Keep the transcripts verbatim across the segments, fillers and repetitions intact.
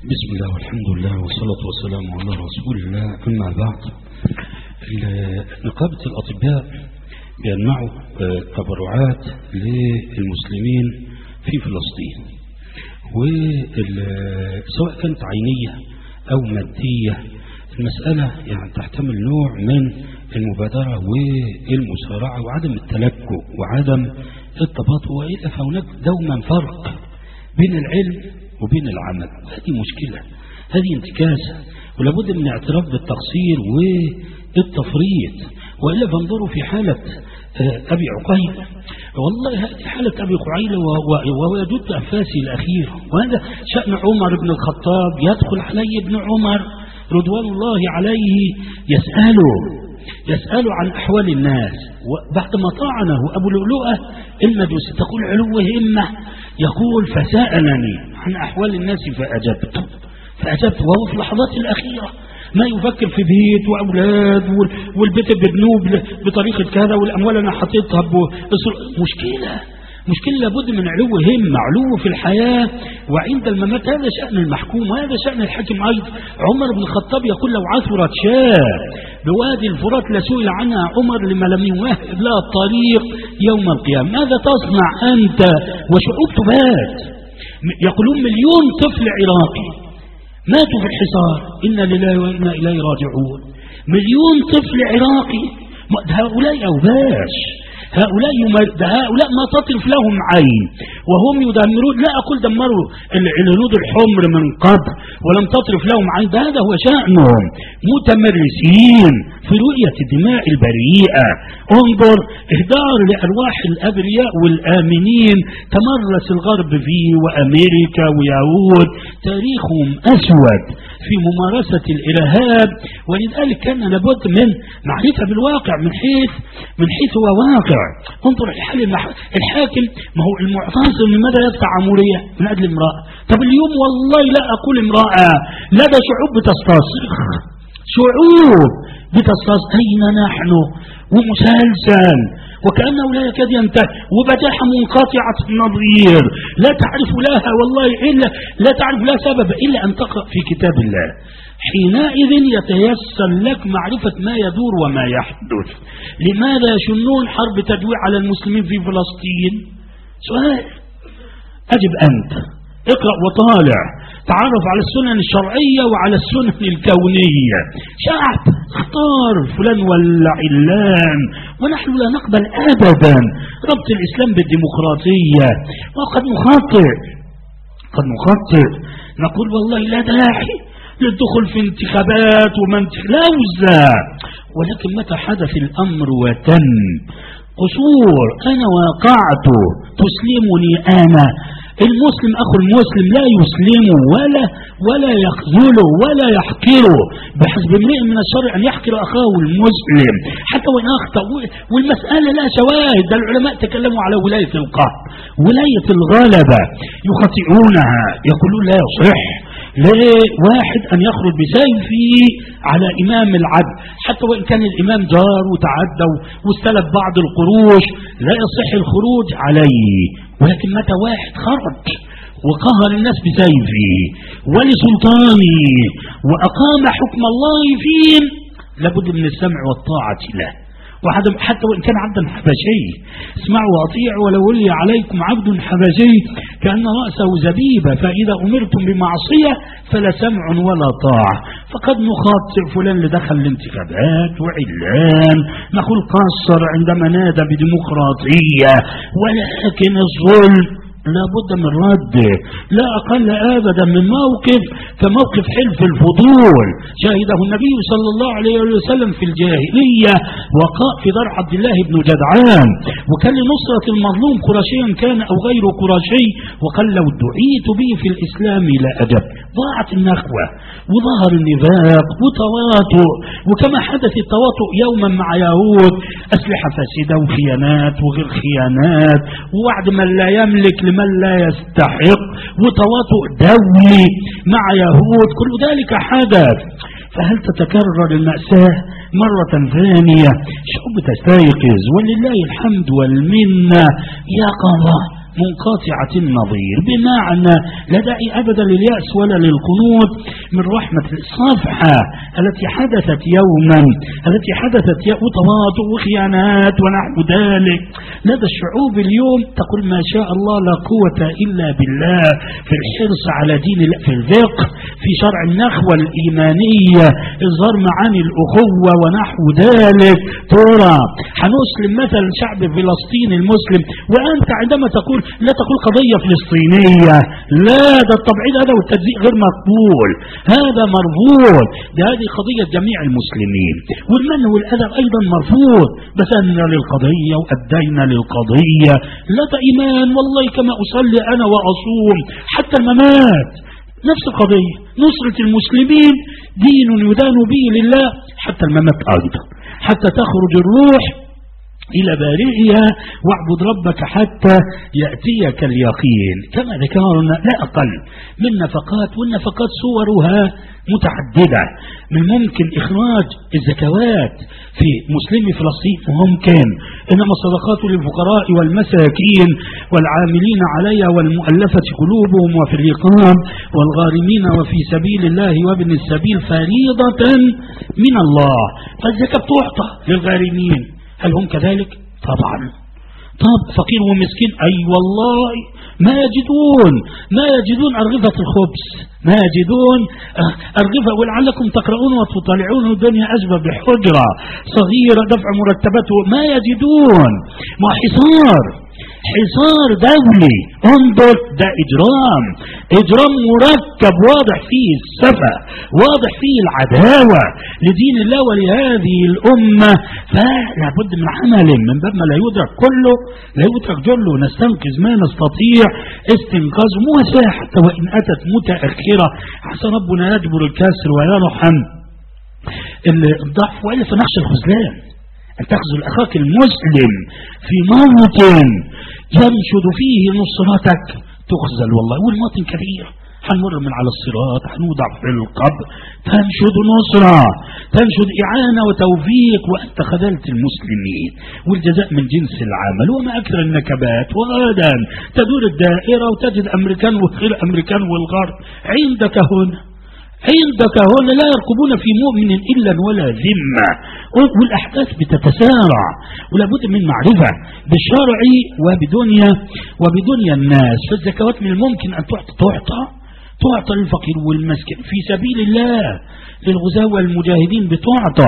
بسم الله والحمد لله والصلاة والسلام على رسول الله. أما بعد، نقابة الأطباء بيجمعوا تبرعات للمسلمين في فلسطين، وسواء كانت عينية أو مادية، المسألة يعني تحتمل نوع من المبادرة والمسارعة وعدم التلكؤ وعدم التباطؤ، وإلا فهناك دوما فرق بين العلم وبين العمل، وهذه مشكلة، هذه انتكاسة، ولابد من الاعتراف بالتقصير والتفريط. وإلا فانظروا في حالة أبي عقيل، والله هذه حالة أبي عقيل وهو يدد أنفاسه الأخيرة، وهذا شأن عمر بن الخطاب. يدخل عليه ابن عمر رضوان الله عليه يسأله يسأل عن أحوال الناس، وبعدما طعنه أبو لؤلؤة المجوسي، تقول علو همة، يقول فسألني عن أحوال الناس فأجبت فأجبت وهو في اللحظات الأخيرة ما يفكر في بيت وأولاد والبيت ببنوب بطريقة كذا والأموال أنا حطيتها مشكلة مشكلة لابد من علو همة، علو في الحياة وعند الممات. هذا شأن المحكوم وهذا شأن الحاكم أيضا. عمر بن الخطاب يقول لو عثرت شاة بوادي الفرات لسئل عنها عمر لما لم يمهد لها الطريق يوم القيامة. ماذا تصنع أنت وشعوب تبات؟ يقولون مليون طفل عراقي ماتوا في الحصار، إنا لله وإنا إليه راجعون. مليون طفل عراقي، هؤلاء أوباش، هؤلاء هؤلاء ما تطرف لهم عين وهم يدمرون. لا أقول دمروا الهنود الحمر من قبل ولم تطرف لهم عين، هذا هو شأنهم، متمرسين في رؤية الدماء البريئة. انظر إهدار لأرواح الأبرياء والآمنين تمرس الغرب فيه وأمريكا ويهود، تاريخهم أسود في ممارسة الإرهاب. ولذلك كان لابد من معرفة بالواقع من حيث من حيث هو واقع. انظر الحال الحاكم، ما هو المعتصم لماذا يدفع عمورية من أجل امرأة؟ طب اليوم والله لا أقول امرأة، لا ده شعوب بتستصرخ، شعوب بتستصرخ. أين نحن ومسلسل وكأنه لا يكاد ينتهي، وبجاحة منقطعة النظير لا تعرف لها والله إلا لا تعرف لها سبب إلا أن تقرأ في كتاب الله. حينئذ يتيسر لك معرفة ما يدور وما يحدث. لماذا يشنون حرب تدويع على المسلمين في فلسطين؟ سؤال، أجب أنت، اقرأ وطالع، تعرف على السنن الشرعية وعلى السنن الكونية. شعب اختار فلان ولا علان، ونحن لا نقبل أبدا ربط الإسلام بالديمقراطية. وقد نخطئ قد نخطئ نقول والله لا داعي للدخول في انتخابات ومنتخ لوزة، ولكن متى حدث الأمر وتم قصور أنا واقعت تسلمني أنا. المسلم أخو المسلم لا يسلمه ولا ولا يخذله ولا يحقره، بحسب امرئ من الشرع أن يحقر أخاه المسلم حتى وإن أخطأ. والمسألة لا شواهد، ده العلماء تكلموا على ولاية القهر، ولاية الغلبة يخطئونها، يقولون لا يصح لواحد أن يخرج بسيفه على إمام العدل حتى وإن كان الإمام جار وتعدى واستلف بعض القروش، لا يصح الخروج عليه. ولكن متى واحد خرج وقهر الناس بسيفه ولسلطانه وأقام حكم الله فيهم، لابد من السمع والطاعة له، حتى وإن كان عبدا حبشي. اسمعوا وأطيعوا ولو ولي عليكم عبد حبشي كأن رأسه زبيبة، فإذا أمرتم بمعصية فلا سمع ولا طاعة. فقد نخاطئ فلان اللي دخل الانتخابات وعلان، نقول قصر عندما نادى بديمقراطية، ولكن الظلم لابد من رده، لا أقل أبدا من موقف كموقف حلف الفضول شاهده النبي صلى الله عليه وسلم في الجاهلية وقاء في دار عبد الله بن جدعان، وكان لنصرة المظلوم قرشيا كان أو غير قرشي، وقال لو دعيت به في الإسلام لا أجب. ضاعت النخوة وظهر النفاق وتواطؤ، وكما حدث التواطؤ يوما مع يهود، أسلحة فاسدة وخيانات وغير خيانات ووعد من لا يملك من لا يستحق، وتواطؤ دولي مع يهود، كل ذلك حدث. فهل تتكرر المأساة مرة ثانية؟ شعوب تستيقظ ولله الحمد والمنة يقظة منقطعة النظير، بمعنى لا داعي أبدا لليأس ولا للقنوط من رحمة الصفحة التي حدثت يوما التي حدثت وتواطؤ وخيانات ونحو ذلك. لدى الشعوب اليوم تقول ما شاء الله لا قوة إلا بالله في الحرص على دين الله، في الفقه، في شرع النخوة الإيمانية، إظهار معاني الأخوة ونحو ذلك. ترى حنسلم مثلا شعب فلسطين المسلم، وأنت عندما تقول لا تقول قضية فلسطينية، لا، ده التبعيد هذا والتجزيء غير مقبول، هذا مرفوض، ده هذه قضية جميع المسلمين، والمن والأدب أيضا مرفوض، بس أننا للقضية وأدينا للقضية. لا ده إيمان والله كما أصلي أنا وأصوم حتى الممات، نفس القضية، نصرة المسلمين دين يدان به لله حتى الممات أيضا، حتى تخرج الروح إلى بارئها واعبد ربك حتى يأتيك اليقين، كما ذكرنا لا أقل من نفقات، والنفقات صورها متعددة. من ممكن إخراج الزكوات في مسلمي فلسطين ممكن، إنما الصدقات للفقراء والمساكين والعاملين عليها والمؤلفة قلوبهم وفي الرقاب والغارمين وفي سبيل الله وابن السبيل فريضة من الله. فالزكاة تعطى للغارمين، هل هم كذلك؟ طبعا. طب فقير ومسكين أي أيوة والله ما يجدون ما يجدون أرغفة الخبز، ما يجدون أرغفة، ولعلكم تقرؤون وتطلعون الدنيا أشبه بحجرة صغيرة دفع مرتبته، ما يجدون، ما حصار حصار دولي. انظر، ده إجرام إجرام مركب واضح فيه السفة، واضح فيه العداوة لدين الله ولهذه الأمة. فلا بد من عمل من باب ما لا يدرك كله لا يدرك جله، نستنقذ ما نستطيع استنقاذ موسى حتى وإن أتت متأخرة، عسى ربنا يجبر الكسر ويرحم الضعف، وإلا فنخشى الخذلان. أن تخذل أخاك المسلم في موطن ينشد فيه نصرتك تخذل والله، والموطن كبير، حنمر من على الصراط، حنوضع في القبر، تنشد نصرة، تنشد إعانة وتوفيق، وأنت خذلت المسلمين، والجزاء من جنس العمل. وما أكثر النكبات، وغدا تدور الدائرة وتجد أمريكان وغير أمريكان والغرب عندك هنا عندك هنا لا يرقبون في مؤمن إلا ولا ذمة، والأحداث بتتسارع، ولا بد من معرفة بالشرع وبدنيا وبدنيا الناس. فالزكوات من الممكن أن تعطى تعطى تعطى للفقير والمسكين في سبيل الله، للغزاة والمجاهدين بتعطى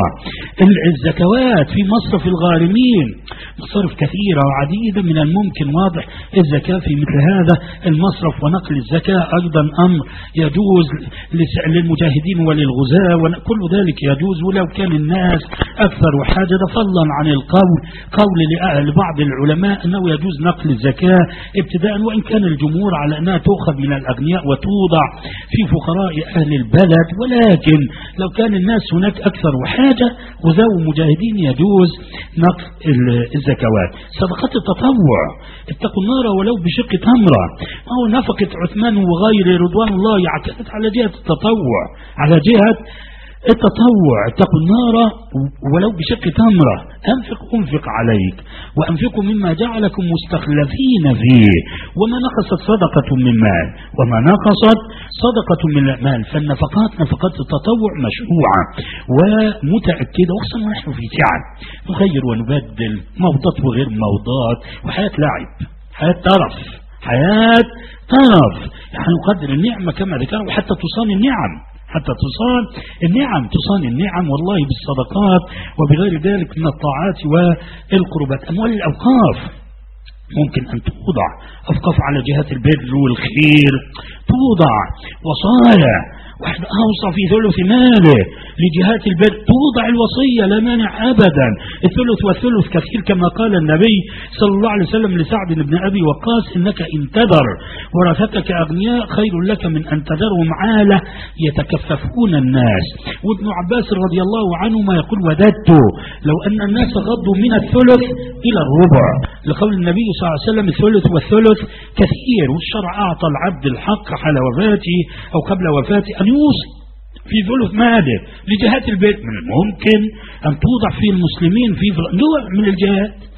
الزكوات في مصرف الغارمين، مصارف كثيرة وعديدة من الممكن واضح الزكاة في مثل هذا المصرف، ونقل الزكاة أيضا أمر يجوز للمجاهدين وللغزاة، وكل ذلك يجوز ولو كان الناس أكثر حاجة، فضلا عن القول قول لبعض العلماء أنه يجوز نقل الزكاة ابتداء، وإن كان الجمهور على أنها تؤخذ من الأغنياء وتوضع في فقراء أهل البلد، ولكن لو كان الناس هناك أكثر حاجة وذو مجاهدين يجوز نقل الزكوات. صدقات التطوع، اتقوا النار ولو بشق تمرة، أو نفقة عثمان وغيره رضوان الله يعتمد على جهة التطوع، على جهة التطوع. اتقوا النار ولو بشق تمرة، أنفق أنفق عليك، وأنفقوا مما جعلكم مستخلفين فيه، وما نقصت صدقة من مال وما نقصت صدقة من مال. فالنفقات نفقات التطوع مشروعة ومتأكدة، وخصوصا ونحن في سعة نغير ونبدل موضات وغير موضات، وحياة لعب، حياة طرف، حياة طرف، يعني نقدر النعمة كما ذكر، وحتى تصان النعم حتى تصان النعم تصان النعم والله بالصدقات وبغير ذلك من الطاعات والقربات. أموال الأوقاف ممكن أن توضع أوقاف على جهات البر والخير، توضع وصايا، واحد أوصى في ثلث ماله لجهات البر، توضع الوصية لا مانع أبدا، الثلث والثلث كثير كما قال النبي صلى الله عليه وسلم لسعد بن أبي وقاص إنك إن تذر ورثتك أغنياء خير لك من أن تذرهم عالة يتكففون الناس. وابن عباس رضي الله عنهما يقول وددت لو أن الناس غضوا من الثلث إلى الربع، لقول النبي صلى الله عليه وسلم الثلث والثلث كثير، والشرع أعطى العبد الحق حال وفاته أو قبل وفاته أن يوصي في ثلث ماله لجهات البيت. من الممكن أن توضع في المسلمين في نوع من الجهات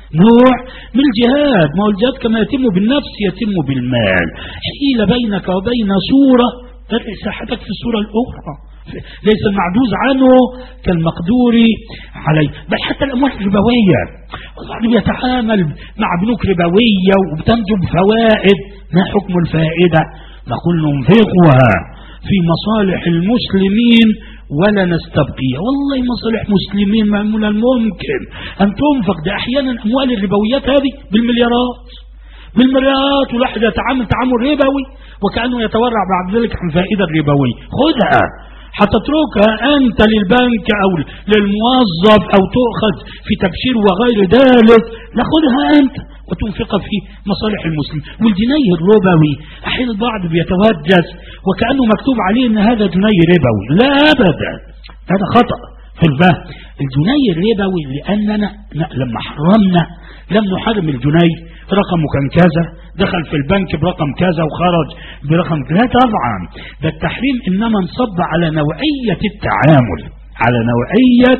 نوع من الجهاد. ما هو الجهاد كما يتم بالنفس يتم بالمال. حيل بينك وبين صورة ترئ ساحتك في الصورة الأخرى، ليس المعجوز عنه كالمقدور عليه. بل حتى الأموال الربوية، والله بيتعامل مع بنوك ربوية وبتنجب فوائد. ما حكم الفائدة؟ نقول ننفقها في مصالح المسلمين ولا نستبقيها. والله مصالح مسلمين معمولا الممكن أن تنفق. ده أحيانا أموال الربويات هذه بالمليارات بالمليارات، والواحد يتعامل تعامل ربوي وكأنه يتورع بعد ذلك عن فائدة الربوية. خذها حتتركها أنت للبنك أو للموظف أو تؤخذ في تبشير وغير ذلك، ناخذها أنت وتنفقها في مصالح المسلم. والجنيه الربوي أحيانا البعض بيتوجس وكأنه مكتوب عليه أن هذا جنيه ربوي. لا أبدا، هذا خطأ في الفهم. الجنيه الربوي لأننا لما حرمنا لم نحرم الجنيه رقمه كان كذا، دخل في البنك برقم كذا وخرج برقم كذا. طبعا ده التحريم إنما انصب على نوعية التعامل، على نوعية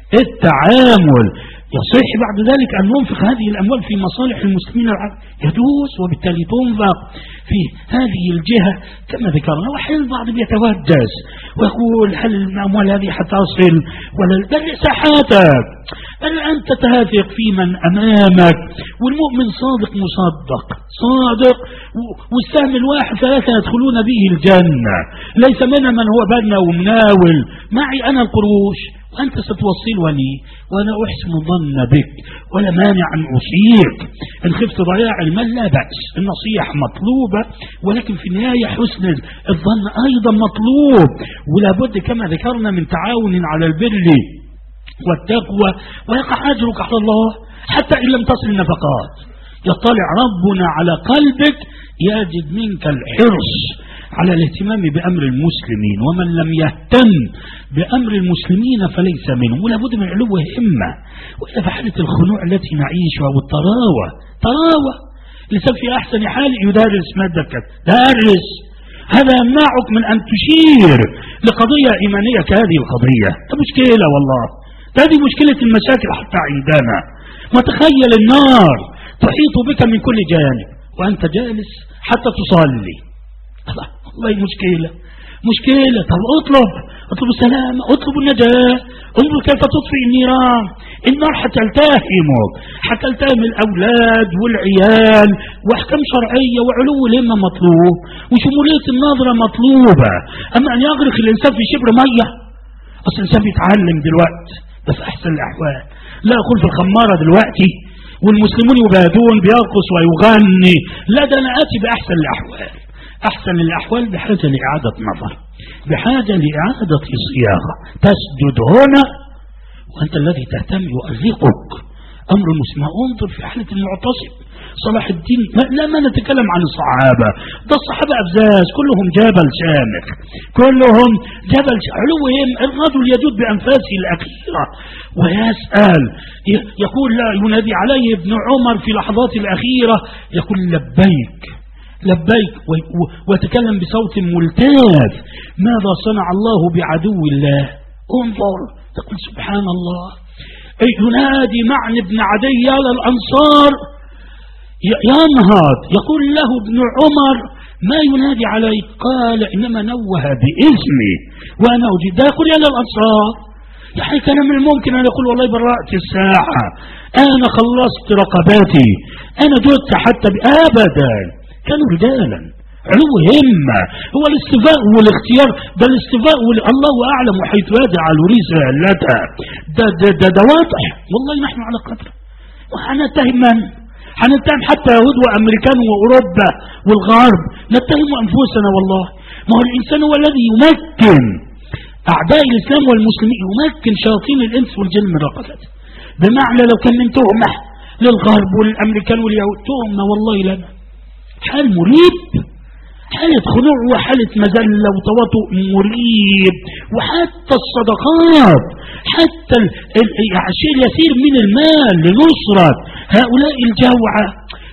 التعامل. يصح بعد ذلك أن ننفق هذه الأموال في مصالح المسلمين يجوز، وبالتالي تنفق في هذه الجهة كما ذكرنا. وحين البعض بيتوجس ويقول هل الأموال هذه حتصل ولا بل ساحاتك، بل أنت تهافق في من أمامك. والمؤمن صادق مصدق صادق، والسهم الواحد ثلاثة يدخلون به الجنة، ليس منها من هو بنا ومناول. معي أنا القروش وأنت ستوصلها لي وأنا أحسن ظن بك ولا مانع أن أوصيك. إن خفت ضياع المال لا بأس، النصيحة مطلوبة، ولكن في النهاية حسن الظن أيضا مطلوب. ولا بد كما ذكرنا من تعاون على البر والتقوى، ويقع أجرك على الله حتى إن لم تصل النفقات. يطلع ربنا على قلبك يجد منك الحرص على الاهتمام بأمر المسلمين، ومن لم يهتم بأمر المسلمين فليس منهم. ولا بد من علو همة. وإذا في حالة الخنوع التي نعيشها والطراوة، طراوة الإنسان في أحسن حال يدرس مادة دارس، هذا يمنعك من أن تشير لقضية إيمانية كهذه القضية. ده مشكلة والله، هذه مشكلة المشاكل حتى عندنا. وتخيل النار تحيط بك من كل جانب وأنت جالس حتى تصلي. والله مشكلة مشكلة. طب اطلب اطلب السلام، اطلب النجاة، انظر كيف تطفئ النيران. النار حتلتهمك، حتلتهم الأولاد والعيال، وأحكام شرعية وعلو الهمة مطلوب، وشمولية النظرة مطلوبة. أما أن يغرق الإنسان في شبر مية، أصل الإنسان بيتعلم دلوقتي بس أحسن الأحوال. لا أقول في الخمارة دلوقتي والمسلمون يبادون بيرقص ويغني، لا، ده أنا آتي بأحسن الأحوال. أحسن الأحوال بحاجة لإعادة نظر، بحاجة لإعادة صياغة. تسجد هنا وأنت الذي تهتم يؤرقك أمر المسلم. انظر في حالة المعتصم صلاح الدين، لا ما نتكلم عن الصحابة، ده الصحابة أبزاز كلهم جبل شامخ، كلهم جبل علوهم. الرجل يجود بأنفاسه الأخيرة ويسأل، يقول لا ينادي عليه ابن عمر في لحظات الأخيرة يقول لبيك لبيك، ويتكلم بصوت ملتاف. ماذا صنع الله بعدو الله؟ انظر، تقول سبحان الله. ينادي معن بن عدي على الأنصار ينهض، يقول له ابن عمر ما ينادي عليك؟ قال إنما نوه باسمي وأنا أجيب. ده يقول يا للأنصار، يعني كان من الممكن أن يقول والله برأت الساعة، أنا خلصت رقباتي، أنا جدت حتى أبدا. كانوا رجالا علو همة. هو الاستفاء والاختيار، ده الاستفاء الله أعلم حيث يجعل رسالته. ده, ده, ده, ده واضح. والله نحن على قدر، وحنتهم من؟ حنتهم حتى يهود وأمريكان وأوروبا والغرب، نتهم أنفسنا. والله ما هو الإنسان هو الذي يمكن أعداء الإسلام والمسلمين، يمكن شياطين الإنس والجن من رقبته. بمعنى لو كان من تهمة للغرب والأمريكان واليهود، تهمة والله لنا حال مريب، حالة خنوع وحالة مذلة وتواطؤ مريب. وحتى الصدقات، حتى الشيء اليسير من المال لنصرة هؤلاء الجوعى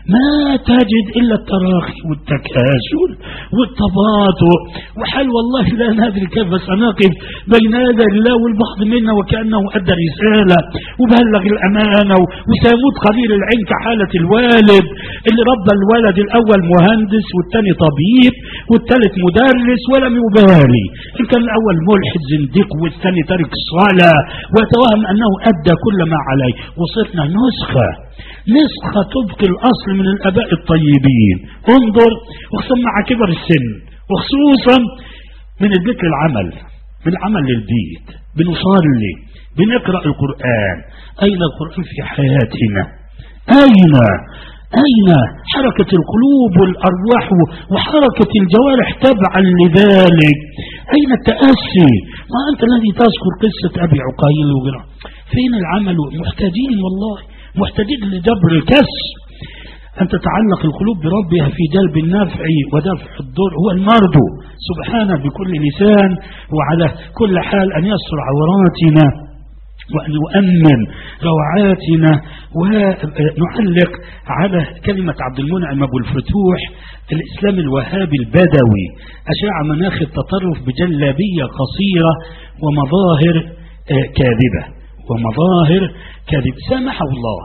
ما تجد إلا التراخي والتكاسل والتباطؤ وحال والله لا ندري كيف سنقف بين يدي الله، والبعض منا وكأنه أدى رسالة وبلغ الأمانة وسيموت قليل العين كحالة الوالد اللي ربى الولد الأول مهندس والثاني طبيب والثالث مدرس ولم يبالي إن كان الأول ملحد زنديق والثاني تارك الصلاة ويتوهم أنه أدى كل ما عليه. وصرنا نسخة نسخة تبقي الأصل من الآباء الطيبين. انظر، وخصوصا مع كبر السن، وخصوصا من البيت للعمل، من العمل للبيت، بنصلي، بنقرأ القرآن. أين القرآن في حياتنا؟ أين أين حركة القلوب والأرواح وحركة الجوارح تبعا لذلك؟ أين التأسي؟ ما أنت الذي تذكر قصة أبي عقيل وغيره، فين العمل؟ محتاجين والله، محتاجين لجبر الكسر، أن تتعلق القلوب بربها في جلب النفع ودفع الضر. هو المرجو سبحانه بكل لسان وعلى كل حال أن يستر عوراتنا وأن يؤمن روعاتنا. ونعلق على كلمة عبد المنعم أبو الفتوح: الإسلام الوهابي البدوي أشاع مناخ التطرف بجلابية قصيرة ومظاهر كاذبة ومظاهر كاذبة سامحه الله.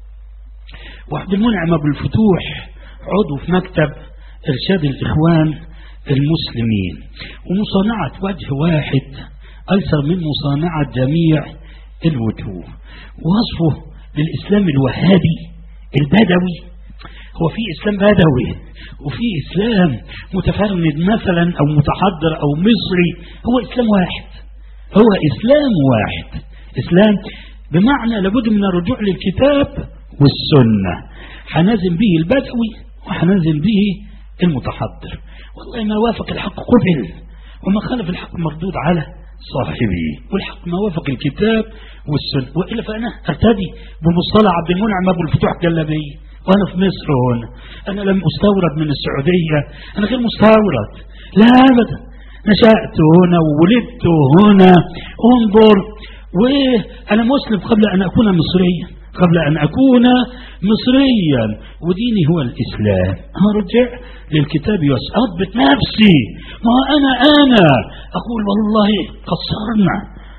وعبد المنعم أبو الفتوح عضو في مكتب إرشاد الإخوان المسلمين، ومصانعة وجه واحد أيسر من مصانعة جميع الوجوه. وصفه للإسلام الوهابي البدوي، هو في إسلام بدوي وفي إسلام متفرد مثلا أو متحضر أو مصري، هو إسلام واحد، هو إسلام واحد، إسلام بمعنى لابد من الرجوع للكتاب والسنة. حنزم به البدوي وحنزم به المتحضر. والله ما وافق الحق قبل وما خالف الحق مردود على صاحبه، والحق ما وافق الكتاب والسنة. وإلا فأنا أرتدي بمصطلح عبد المنعم أبو الفتوح جلابية وأنا في مصر هنا، أنا لم أستورد من السعودية، أنا غير مستورد، لا أبدا، نشأت هنا وولدت هنا. انظر، وأنا مسلم قبل أن أكون مصريا، قبل أن أكون مصريا، وديني هو الإسلام. أرجع للكتاب وأثبت نفسي. ما أنا أنا أقول والله قصرنا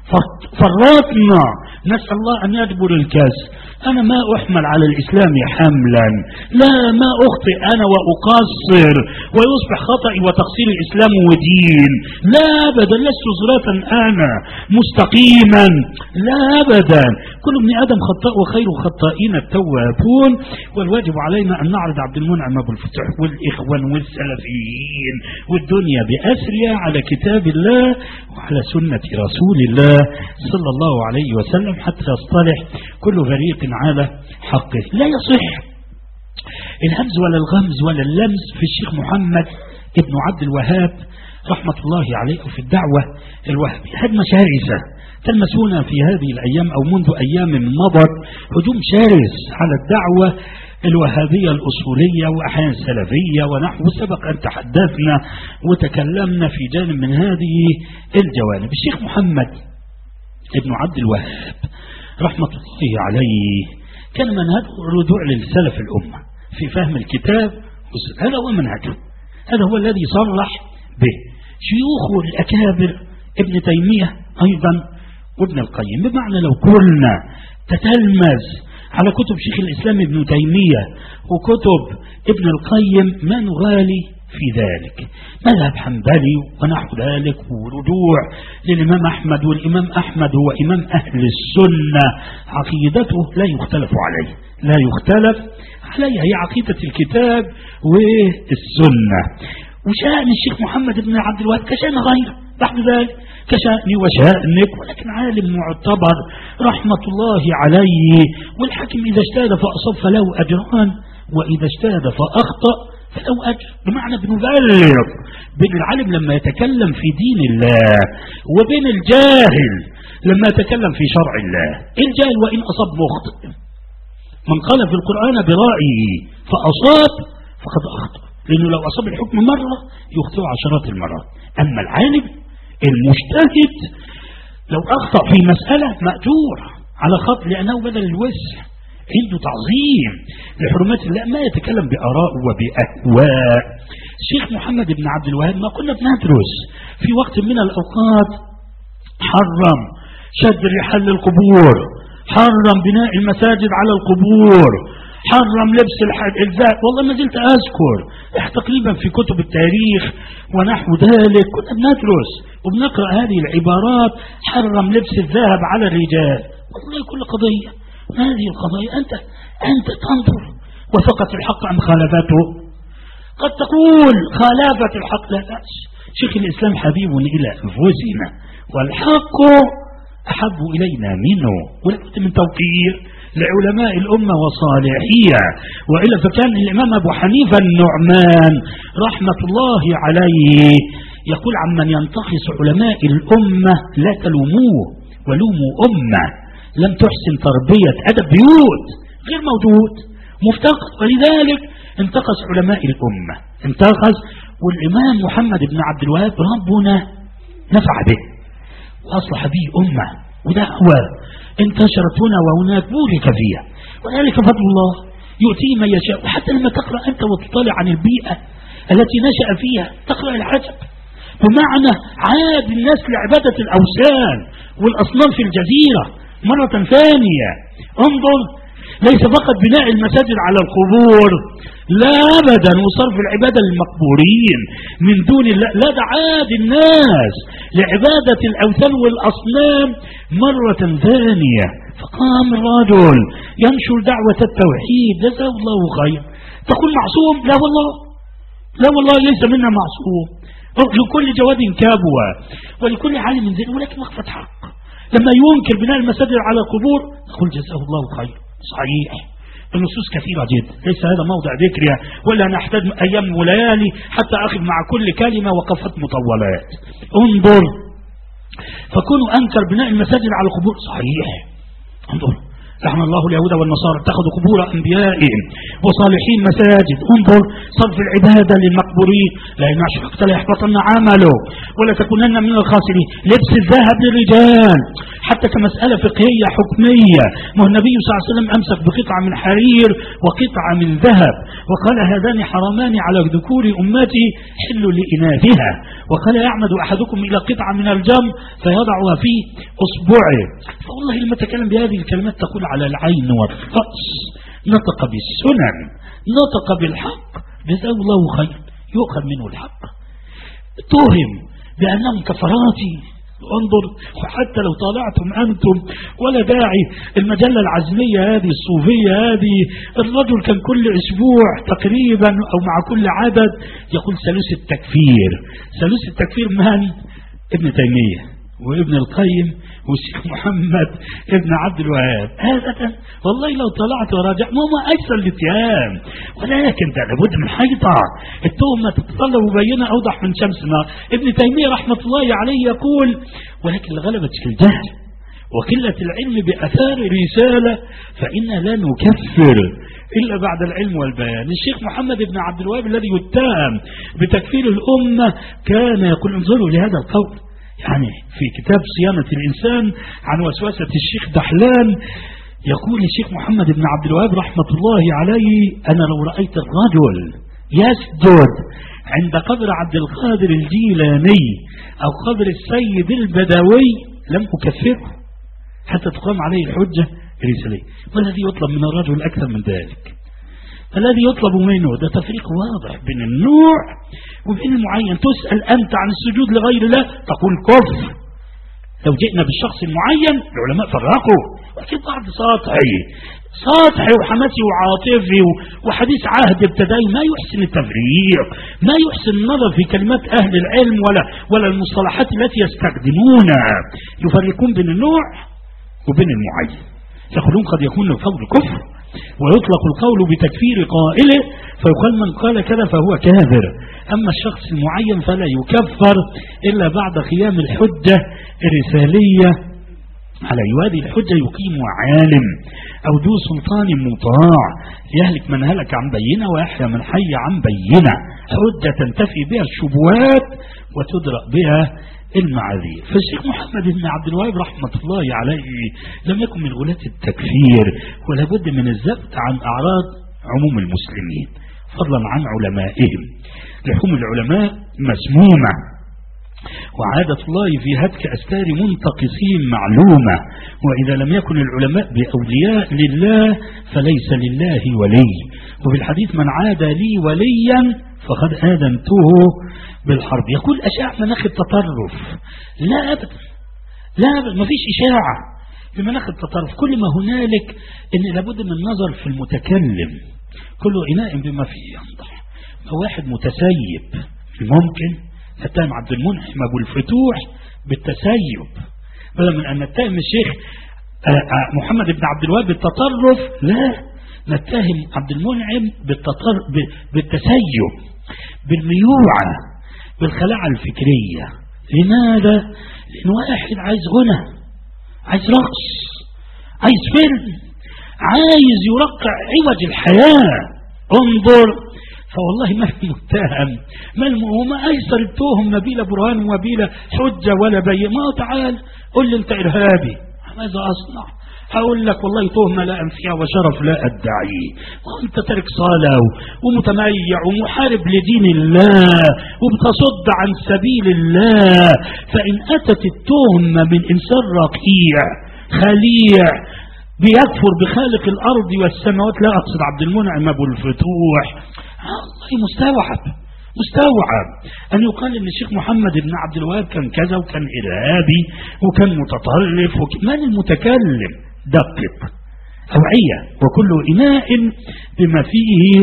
فرطنا، نسأل الله أن يجبر الكسر. أنا ما أحمل على الإسلام حملا، لا، ما أخطئ أنا وأقصر ويصبح خطئي وتقصير الإسلام ودين، لا أبدا، لست زراتا أنا مستقيما، لا أبدا، كل ابن آدم خطاء وخير خطائين التوابون. والواجب علينا أن نعرض عبد المنعم أبو الفتوح والإخوان والسلفيين والدنيا بأسرها على كتاب الله وعلى سنة رسول الله صلى الله عليه وسلم حتى يصطلح كل فريق على حقه. لا يصح الهمز ولا الغمز ولا اللمز في الشيخ محمد ابن عبد الوهاب رحمة الله عليه في الدعوة الوهابية. هجمة شرسة تلمسونا في هذه الأيام أو منذ أيام مضت، هجوم شرس على الدعوة الوهابية الأصولية وأحيانا السلفية ونحو. سبق أن تحدثنا وتكلمنا في جانب من هذه الجوانب. الشيخ محمد ابن عبد الوهاب رحمة الله عليه كان منهجه الرجوع للسلف الأمة في فهم الكتاب، هذا هو منهجه، هذا هو الذي صرح به شيوخه الأكابر ابن تيمية أيضا وابن القيم. بمعنى لو كنا تتلمذ على كتب شيخ الإسلام ابن تيمية وكتب ابن القيم ما نغالي في ذلك، مذهب حنبلي ونحو ذلك، ورجوع للإمام أحمد. والإمام أحمد هو إمام أهل السنة، عقيدته لا يختلف عليه، لا يختلف عليه، هي عقيدة الكتاب والسنة. وشأن الشيخ محمد بن عبد الوهاب كشأن غيره بعد ذلك، كشأني وشأنك، ولكن عالم معتبر رحمة الله عليه. والحاكم إذا اجتهد فأصاب فله أجران، وإذا اجتهد فأخطأ فله أجر. بمعنى بنبالغ بين العالم لما يتكلم في دين الله وبين الجاهل لما يتكلم في شرع الله. الجاهل وإن أصاب مخطئ، من قال في القرآن برأيه فأصاب فقد أخطأ، لأنه لو أصاب الحكم مرة يخطئ عشرات المرات. أما العالم المجتهد لو أخطأ في مسألة مأجور على خطأ، لأنه بدل الوسع عنده تعظيم لحرمات الله، ما يتكلم بآراء وبأهواء. الشيخ محمد بن عبد الوهاب ما كنا بندرس في وقت من الأوقات حرم شد رحال القبور، حرم بناء المساجد على القبور، حرم لبس الإلزاق. والله ما زلت أذكر تقريبا في كتب التاريخ ونحو ذلك كنا بندرس وبنقرأ هذه العبارات، حرم لبس الذهب على الرجال. والله كل قضية هذه القضايا أنت أنت تنظر وفقت الحق أم خالفته. قد تقول خالفت الحق، لا بأس، شيخ الإسلام حبيب إلى أنفسنا والحق أحب إلينا منه، ولابد من توقير لعلماء الأمة وصالحيها. وإلا فكان الإمام أبو حنيفة النعمان رحمة الله عليه يقول عمن ينتقص علماء الأمة لا تلوموه ولوموا أمة لم تحسن تربية أدب بيوت، غير موجود مفتقد، ولذلك انتقص علماء الأمة، انتقص. والإمام محمد بن عبد الوهاب ربنا نفع به وأصلح به أمة ودعوة انتشرت هنا وهناك بورك فيها، وذلك فضل الله يؤتيه من يشاء. وحتى لما تقرأ أنت وتطلع عن البيئة التي نشأ فيها تقرأ العجب، بمعنى عاد الناس لعبادة الأوثان والأصنام في الجزيرة مرة ثانية. انظر، ليس فقط بناء المساجد على القبور، لا أبدا، وصرف العبادة للمقبورين من دون الله، لا، ده عاد الناس لعبادة الأوثان والأصنام مرة ثانية. فقام الرجل ينشر دعوة التوحيد، جزاه الله خير. تقول معصوم؟ لا والله، لا والله ليس منا معصوم، لكل جواد كابوة ولكل عالم زين، ولكن وقفة حق. لما ينكر بناء المساجد على القبور نقول جزاه الله خير. صحيح النصوص كثيرة جدا، ليس هذا موضع ذكرها، ولا نحتاج أيام وليالي حتى أخذ مع كل كلمة وقفات مطولات. انظر، فكونوا أنكر بناء المساجد على القبور صحيح. انظر، لعن الله اليهود والنصارى اتخذوا قبور أنبيائهم وصالحين مساجد. انظر، صرف العبادة للمقبورين، لئن أشركت ليحبطن عمله ولا تكونن من الخاسرين. لبس الذهب للرجال حتى كمسألة فقهية حكمية، ما النبي صلى الله عليه وسلم أمسك بقطعة من حرير وقطعة من ذهب وقال هذان حرامان على ذكور أمتي حل لإناثها، وقال يعمد أحدكم إلى قطعة من الجمر فيضعها في أصبعه. فوالله لما تكلم بهذه الكلمات تقول على العين والرأس، نطق بالسنن، نطق بالحق، جزاه الله خير، يؤخذ منه الحق. توهم بأنهم كفراتي. انظر، وحتى لو طالعتم أنتم ولا داعي المجلة العزمية هذه الصوفية هذه، الرجل كان كل أسبوع تقريبا أو مع كل عدد يقول ثالوث التكفير. ثالوث التكفير من؟ ابن تيمية وابن القيم والشيخ محمد ابن عبد الوهاب. هذا والله لو طلعت وراجع ما هو أكثر الاتهام، ولكن ده لابد من حيطة، التهمة تتطلب مبينة أوضح من شمسنا. ابن تيمية رحمة الله عليه يقول ولكن الغلبة في الجهل وقلة العلم بأثار رسالة فإنا لا نكفر إلا بعد العلم والبيان. الشيخ محمد بن عبد الوهاب الذي يتهم بتكفير الأمة كان يقول انظروا لهذا القول، يعني في كتاب صيانة الإنسان عن وسوسة الشيخ دحلان يقول الشيخ محمد بن عبد الوهاب رحمة الله عليه أنا لو رأيت الرجل يسجد عند قبر عبد القادر الجيلاني أو قبر السيد البدوي لم أكفره حتى تقام عليه الحجة الرسالية. والذي يطلب من الرجل أكثر من ذلك، الذي يطلب منه ده تفريق واضح بين النوع وبين المعين. تسأل أنت عن السجود لغير الله تقول كفر. لو جئنا بالشخص المعين العلماء فرقوا، ولكن بعض سطحي سطحي وحماسي وعاطفي وحديث عهد ابتدائي ما يحسن التفريق، ما يحسن النظر في كلمات أهل العلم ولا ولا المصطلحات التي يستخدمونها. يفرقون بين النوع وبين المعين، يقولون قد يكون القول كفر ويطلق القول بتكفير قائله فيقال من قال كذا فهو كافر، أما الشخص المعين فلا يكفر إلا بعد قيام الحجة الرسالية عليه. وهذه الحجة يقيم عالم أو ذو سلطان مطاع يهلك من هلك عن بينة ويحيى من حي عن بينة، حجة تنتفي بها الشبهات وتدرأ بها المعاذير. فالشيخ محمد بن عبد الوهاب رحمة الله عليه لم يكن من غلاة التكفير، ولا بد من الزبط عن أعراض عموم المسلمين فضلا عن علمائهم. لحوم العلماء مسمومة، وعادة الله في هتك أستار منتقصين معلومة، وإذا لم يكن العلماء بأولياء لله فليس لله ولي. وفي الحديث من عاد لي وليا فقد آذنته بالحرب. يقول أشاع مناخ التطرف، لا أبدا، لا أبدا، ما فيش إشاعة في مناخ التطرف. كل ما هنالك إن لابد من النظر في المتكلم، كل إناء بما فيه ينضح. واحد متسيب ممكن نتهم عبد المنعم أبو الفتوح بالتسيب، بدل من أن نتهم الشيخ محمد بن عبد الوهاب بالتطرف، لا، نتهم عبد المنعم بالتسيب، بالميوعة، بالخلاعة الفكرية. لماذا؟ لأن واحد عايز غنى، عايز رقص، عايز فيلم، عايز يرقع عوج الحياة. انظر، فوالله ما المتهم، ما وما أيسر التهم بلا برهان وبلا حجة ولا بين. ما تعال قل لي أنت إرهابي، ماذا أصنع؟ هقول لك والله تهمة لا أنفيها وشرف لا أدعيه، وأنت ترك صلاة ومتميع ومحارب لدين الله وبتصد عن سبيل الله. فإن أتت التهمة من إنسان رقيع خليع بيكفر بخالق الأرض والسماوات، لا أقصد عبد المنعم أبو الفتوح، والله مستوعب مستوعب أن يقال أن الشيخ محمد بن عبد الوهاب كان كذا وكان إرهابي وكان متطرف. من المتكلم؟ دقق، أوعية، وكل إناء بما فيه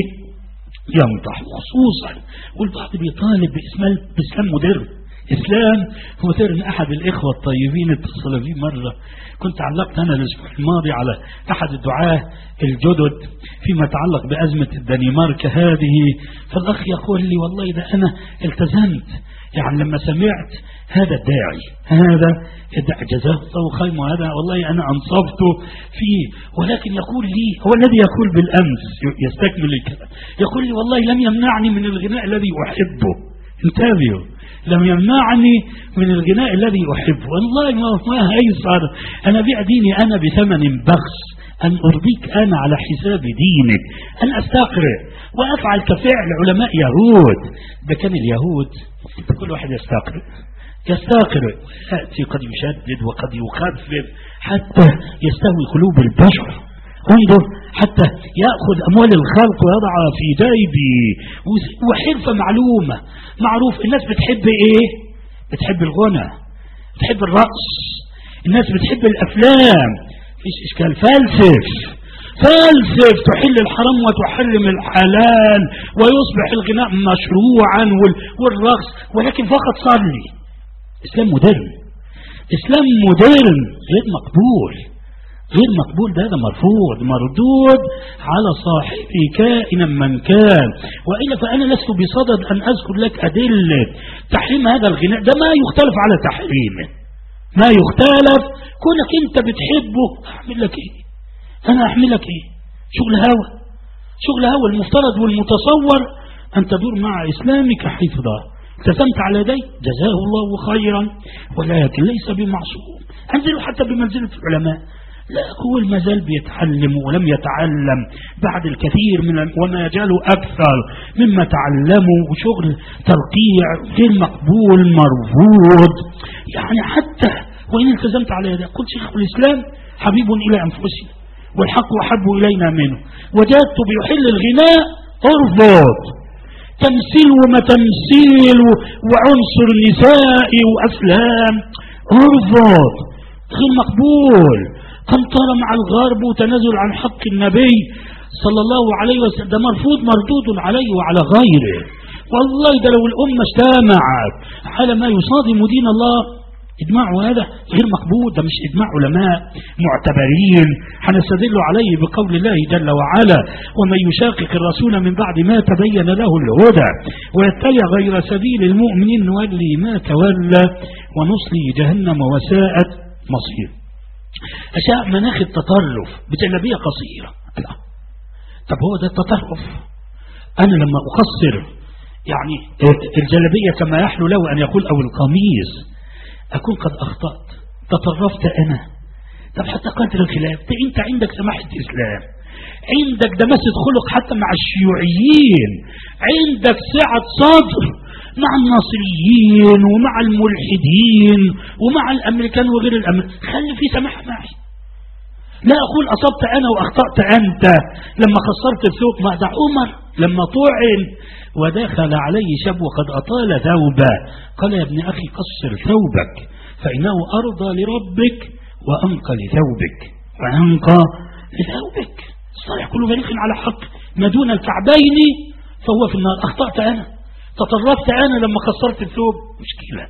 ينضح. خصوصا والبعض بيطالب بإسلام مودرن. إسلام مودرن. أحد الإخوة الطيبين اتصل بي مرة، كنت علقت أنا الأسبوع الماضي على أحد الدعاة الجدد فيما يتعلق بأزمة الدنمارك هذه، فالأخ يقول لي والله ده أنا التزمت، يعني لما سمعت هذا الداعي هذا الداعي جزاه الله خير، وهذا والله أنا أنصفت فيه، ولكن يقول لي هو الذي يقول بالأمس يستكمل الكلام، يقول لي والله لم يمنعني من الغناء الذي أحبه. انتبهوا، لم يمنعني من الغناء الذي أحبه. والله ما أيسر أن أبيع ديني أنا بثمن بخس، أن أرضيك أنا على حساب دينك، أن أستقرئ وأفعل كفعل علماء يهود. ده كان اليهود كل واحد يستقرئ يستقرئ يأتي قد يشدد وقد يخفف حتى يستوي قلوب البشر. انظر، حتى يأخذ أموال الخلق ويضعها في جيبه. وحرفة معلومة معروف. الناس بتحب إيه؟ بتحب الغنى، بتحب الرقص، الناس بتحب الأفلام. فيش إشكال، فلسف فلسف تحل الحرام وتحرم الحلال، ويصبح الغناء مشروعا والرقص، ولكن فقط صلي. إسلام مودرن، إسلام مودرن غير مقبول، غير مقبول. ده, ده مرفوض مردود على صاحبه كائنا من كان. وإلا فأنا لست بصدد أن أذكر لك أدلة تحريم هذا الغناء، ده ما يختلف على تحريمه، ما يختلف. كونك أنت بتحبه أحمل لك إيه؟ أنا أحمل لك إيه؟ شغل هوى، شغل هوى. المفترض والمتصور أن تدور مع إسلامك حيث دار. التزمت على يديه جزاه الله خيرا، ولكن ليس بمعصوم. أنزلوا حتى بمنزلة العلماء، لا، هو ما زال بيتعلم ولم يتعلم بعد الكثير من وما يجاله أكثر مما تعلموا، وشغل ترقيع غير مقبول مرفوض. يعني حتى وإن التزمت على يديه، قلت شيخ الإسلام حبيب إلى أنفسنا والحق أحب إلينا منه، وجدت بيحل الغناء أرفض. تمثيل وما تمثيل وعنصر النساء وأفلام، أرفض، غير مقبول. قنطرة مع الغرب وتنازل عن حق النبي صلى الله عليه وسلم، ده مرفوض مردود عليه وعلى غيره. والله ده لو الأمة اجتمعت على ما يصادم دين الله إجماعه هذا غير مقبول. ده مش إجماع علماء معتبرين هنستدل عليه بقول الله جل وعلا: ومن يشاقق الرسول من بعد ما تبين له الهدى ويتبع غير سبيل المؤمنين نولي ما تولى ونصلي جهنم وساءت مصير. أشاء مناخ التطرف بجلبية قصيرة. لا، طب هو ده التطرف؟ أنا لما أقصر يعني الجلبية كما يحلو له أن يقول أو القميص أكون قد أخطأت تطرفت أنا. طب حتى قدر الخلاف ده أنت عندك سماحة إسلام، عندك دماسة خلق حتى مع الشيوعيين، عندك سعة صدر مع الناصريين ومع الملحدين ومع الأمريكان وغير الأمريكان. خلي في سماحة معي. لا أقول أصبت أنا وأخطأت أنت لما خسرت الثوب. ما ده عمر لما طعن ودخل عليه شاب وقد أطال ثوبه قال يا ابن أخي قصر ثوبك فإنه أرضى لربك وأنقى لثوبك وأنقى لثوبك. الصالح كل فريق على حق ما دون الكعبين فهو في النار. أخطأت أنا تطرفت أنا لما خسرت الثوب. مشكلة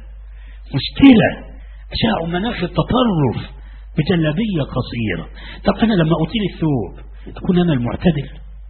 مشكلة أشاع مناخ التطرف بجلابية قصيرة. طب أنا لما أطيل الثوب أكون أنا المعتدل؟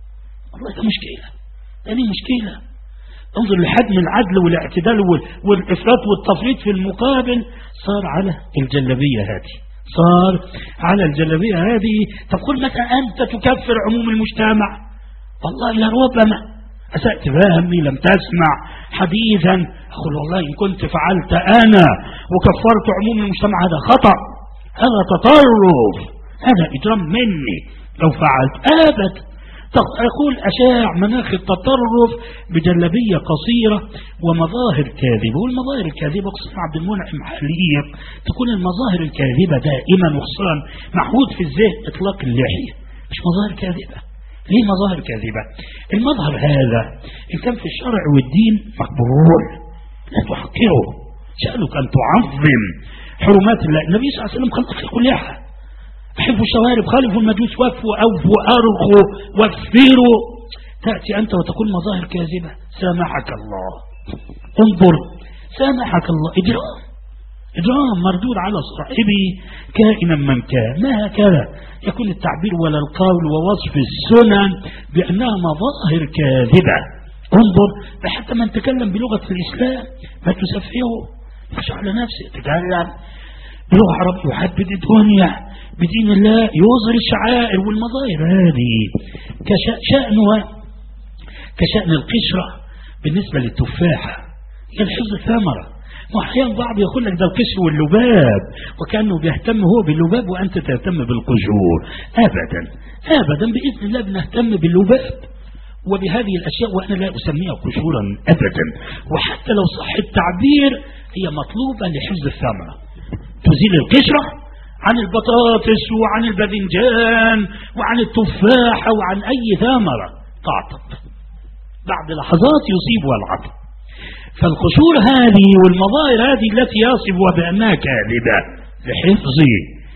والله ده مشكلة، ده مشكلة. انظر لحجم العدل والاعتدال والإفراط والتفريط في المقابل صار على الجلابية هذه، صار على الجلابية هذه. طب قل متى أنت تكفر عموم المجتمع؟ والله لربما أسأت فهمي لم تسمع حديثا أقول والله إن كنت فعلت أنا وكفرت عموم المجتمع هذا خطأ، هذا تطرف، هذا إجرام مني لو فعلت. أبدا. أقول أشاع مناخ التطرف بجلبية قصيرة ومظاهر كاذبة. والمظاهر الكاذبة قصة عبد المنعم حليق تكون المظاهر الكاذبة دائما وخصوصا محمود في الذهن إطلاق اللحية. مش مظاهر كاذبة. ليه مظاهر كاذبة؟ المظهر هذا إن كان في الشرع والدين مقبول لا تحقره، شأنك أن تعظم حرمات الله. النبي صلى الله عليه وسلم قال أطلقوا اللحى، أحبوا الشوارب، خالفوا المجوس، وفوا أوفوا أرخوا وفروا. تأتي أنت وتقول مظاهر كاذبة. سامحك الله. انظر سامحك الله. إجرام إجرام مردود على صاحبه كائنا من كان. ما هكذا يكون التعبير ولا القول ووصف السنن بأنها مظاهر كاذبة. انظر حتى من تكلم بلغة الإسلام ما تسفهه، يخشى على نفسه، يتكلم بلغة عربية يحدد الدنيا بدين الله، يظهر الشعائر والمظاهر هذه كشأنها كشأن القشرة بالنسبة للتفاحة هي الحفظ الثمرة. وأحيانا بعض يقول لك ده القشر واللباب وكأنه بيهتم هو باللباب وأنت تهتم بالقشور. أبدا أبدا بإذن الله بنهتم باللباب وبهذه الأشياء وأنا لا أسميها قشورا أبدا. وحتى لو صح التعبير هي مطلوبة لحفظ الثمرة، تزيل القشرة عن البطاطس وعن الباذنجان وعن التفاحة وعن أي ثمرة تعطب بعد لحظات يصيبها العطب. فالقشور هذه والمظاهر هذه التي يصفها بأنها كاذبة لحفظي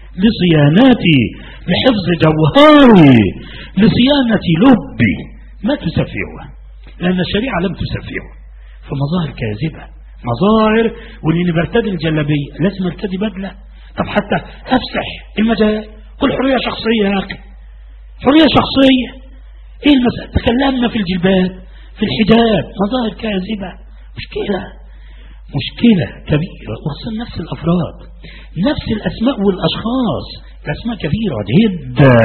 لصيانتي لحفظ جوهري لصيانة لبي ما تسفهها لأن الشريعة لم تسفهها. فمظاهر كاذبة مظاهر. واللي برتدي الجلابية لازم ارتدي بدلة. طب حتى أفسح المجال قل حرية شخصية يا أخي، حرية شخصية. إيه المسألة؟ تكلمنا في الجلباب في الحجاب مظاهر كاذبة. مشكلة مشكلة كبيرة. وخصوصا نفس الأفراد نفس الأسماء والأشخاص الأسماء كثيرة جدا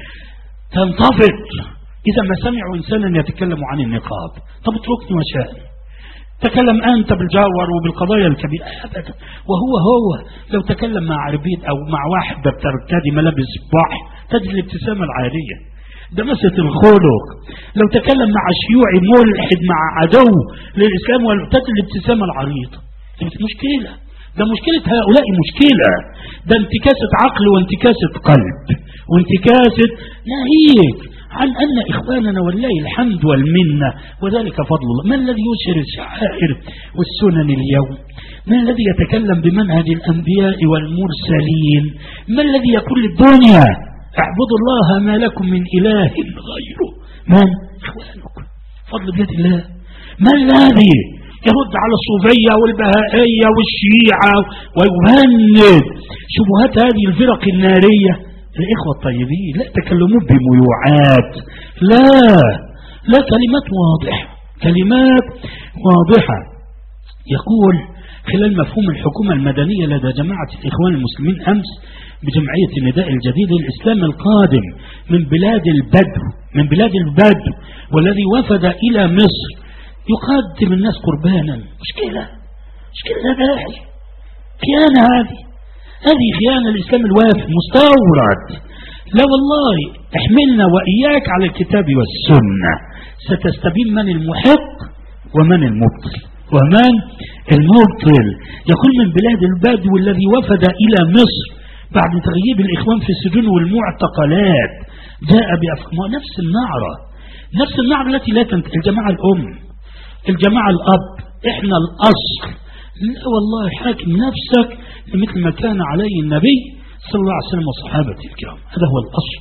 تنتفض إذا ما سمعوا إنسانا يتكلم عن النقاب. طب اتركني وشأن، تكلم أنت بالجوهر وبالقضايا الكبيرة أبدا. وهو هو لو تكلم مع عربيد أو مع واحد بترتدي ملابس بحر تجد الابتسامة العادية دمسة الخلق. لو تكلم مع شيوعي ملحد مع عدو للإسلام تجد الابتسامة العريضة. مشكلة. ده مشكلة هؤلاء مشكلة. ده انتكاسة عقل وانتكاسة قلب وانتكاسة ناهيك عن أن إخواننا والله الحمد والمنة وذلك فضل الله. ما الذي يشهر الشعائر والسنن اليوم؟ ما الذي يتكلم بمنهج الأنبياء والمرسلين؟ ما الذي يقول للدنيا اعبدوا الله ما لكم من إله غيره؟ من؟ إخوانكم فضل بيد الله. ما الذي يرد على الصوفية والبهائية والشيعة ويهند شبهات هذه الفرق النارية؟ الإخوة الطيبين لا تكلموا بميوعات، لا لا كلمات واضحة كلمات واضحة. يقول خلال مفهوم الحكومة المدنية لدى جماعة الإخوان المسلمين أمس بجمعية النداء الجديد الإسلام القادم من بلاد البدو من بلاد البدو والذي وفد إلى مصر يقدم الناس قربانا. مشكلة مشكلة لا داعي خيانة هذه هذه خيانة الإسلام الوافي مستورد. لا والله، احملنا وإياك على الكتاب والسنة، ستستبين من المحق ومن المبطل ومن المبطل. يقول من بلاد البدو الذي وفد إلى مصر بعد تغييب الإخوان في السجون والمعتقلات جاء بأفكار نفس النعرة، نفس النعرة التي لا تنتهي. الجماعة الأم، الجماعة الأب، إحنا الأصل. لا والله، حاكم نفسك مثل ما كان عليه النبي صلى الله عليه وسلم وصحابته الكرام. هذا هو الأصل،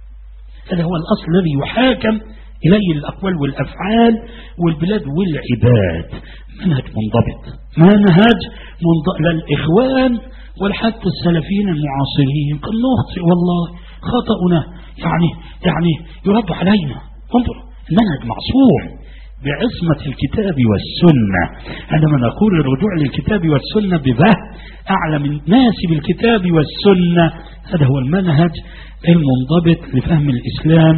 هذا هو الأصل الذي يحاكم إليه الأقوال والأفعال والبلاد والعباد. منهج منضبط، منهج منضبط. لا الإخوان ولا حتى السلفيين المعاصرين قد نخطئ والله، خطأنا يعني يعني يرد علينا. انظر، المنهج معصوم بعصمة الكتاب والسنة. عندما نقول الرجوع للكتاب والسنة بفهم أعلم الناس بالكتاب والسنة، هذا هو المنهج المنضبط لفهم الإسلام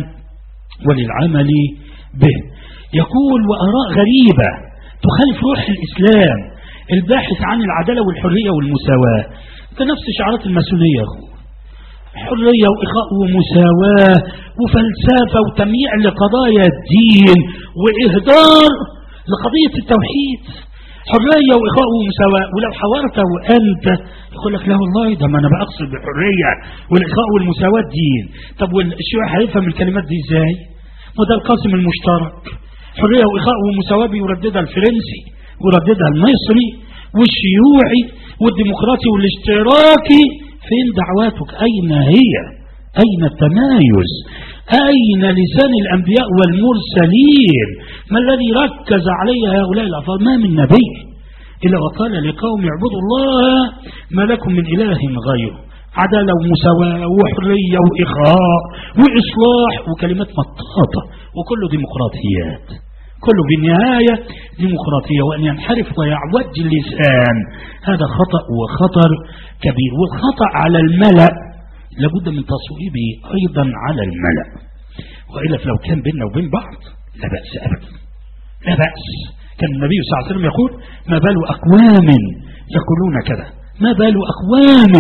وللعمل به. يقول وآراء غريبة تخالف روح الإسلام الباحث عن العدالة والحرية والمساواة. فنفس شعارات الماسونية يا أخوة، حرية وإخاء ومساواة وفلسفة وتمييع لقضايا الدين وإهدار لقضية التوحيد. حرية وإخاء ومساواة، ولو حاورت وأنت يقول لك لا والله ده ما أنا بقصد بالحرية والإخاء والمساواة دين. طب والشيوعي هيفهم الكلمات دي إزاي؟ وده القاسم المشترك، حرية وإخاء ومساواة بيرددها الفرنسي ويرددها المصري والشيوعي والديمقراطي والاشتراكي. فين دعواتك؟ أين هي؟ أين التمايز؟ أين لسان الأنبياء والمرسلين؟ ما الذي ركز عليه هؤلاء الأفراد؟ ما من نبي إلا وقال لقوم اعبدوا الله ما لكم من إله غيره. عدالة ومساواة وحرية وإخاء وإصلاح وكلمات مطاطة وكله ديمقراطيات، كله بالنهاية ديمقراطية. وأن ينحرف ويعوج اللسان هذا خطأ وخطر كبير. والخطأ على الملأ لابد من تصويبه أيضا على الملأ، وإلا لو كان بيننا وبين بعض لا بأس أبدا، لا بأس. كان النبي صلى الله عليه وسلم يقول ما بال أقوام يقولون كذا، ما بال أقوام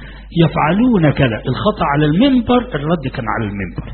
يفعلون كذا. الخطأ على المنبر، الرد كان على المنبر.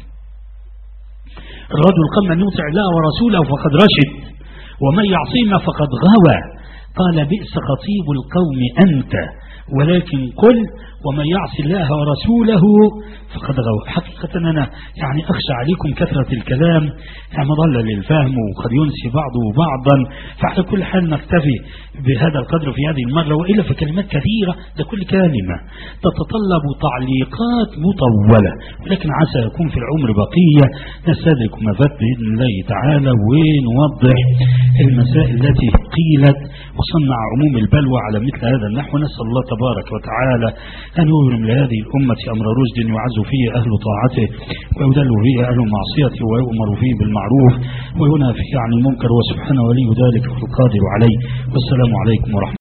الرجل قال من يطع الله ورسوله فقد رشد ومن يعصيهما فقد غوى. قال بئس خطيب القوم أنت، ولكن قل ومن يعص الله ورسوله فقد غوى. حقيقة أنا يعني أخشى عليكم كثرة الكلام يعني مضلة للفهم وقد ينسي بعضه بعضا. فعلى كل حال نكتفي بهذا القدر في هذه المرة، وإلا فكلمات كثيرة، ده كل كلمة تتطلب تعليقات مطولة، ولكن عسى يكون في العمر بقية نستدرك مفاد بإذن الله تعالى ونوضح المسائل التي قيلت وصنع عموم البلوى على مثل هذا النحو. نسأل الله تبارك وتعالى أن يورم لهذه الأمة أمر رشد يعز فيه أهل طاعته ويدل فيه أهل معصيته ويؤمر فيه بالمعروف وينهى فيه عن المنكر، وسبحانه ولي ذلك والقادر عليه. والسلام عليكم ورحمة الله.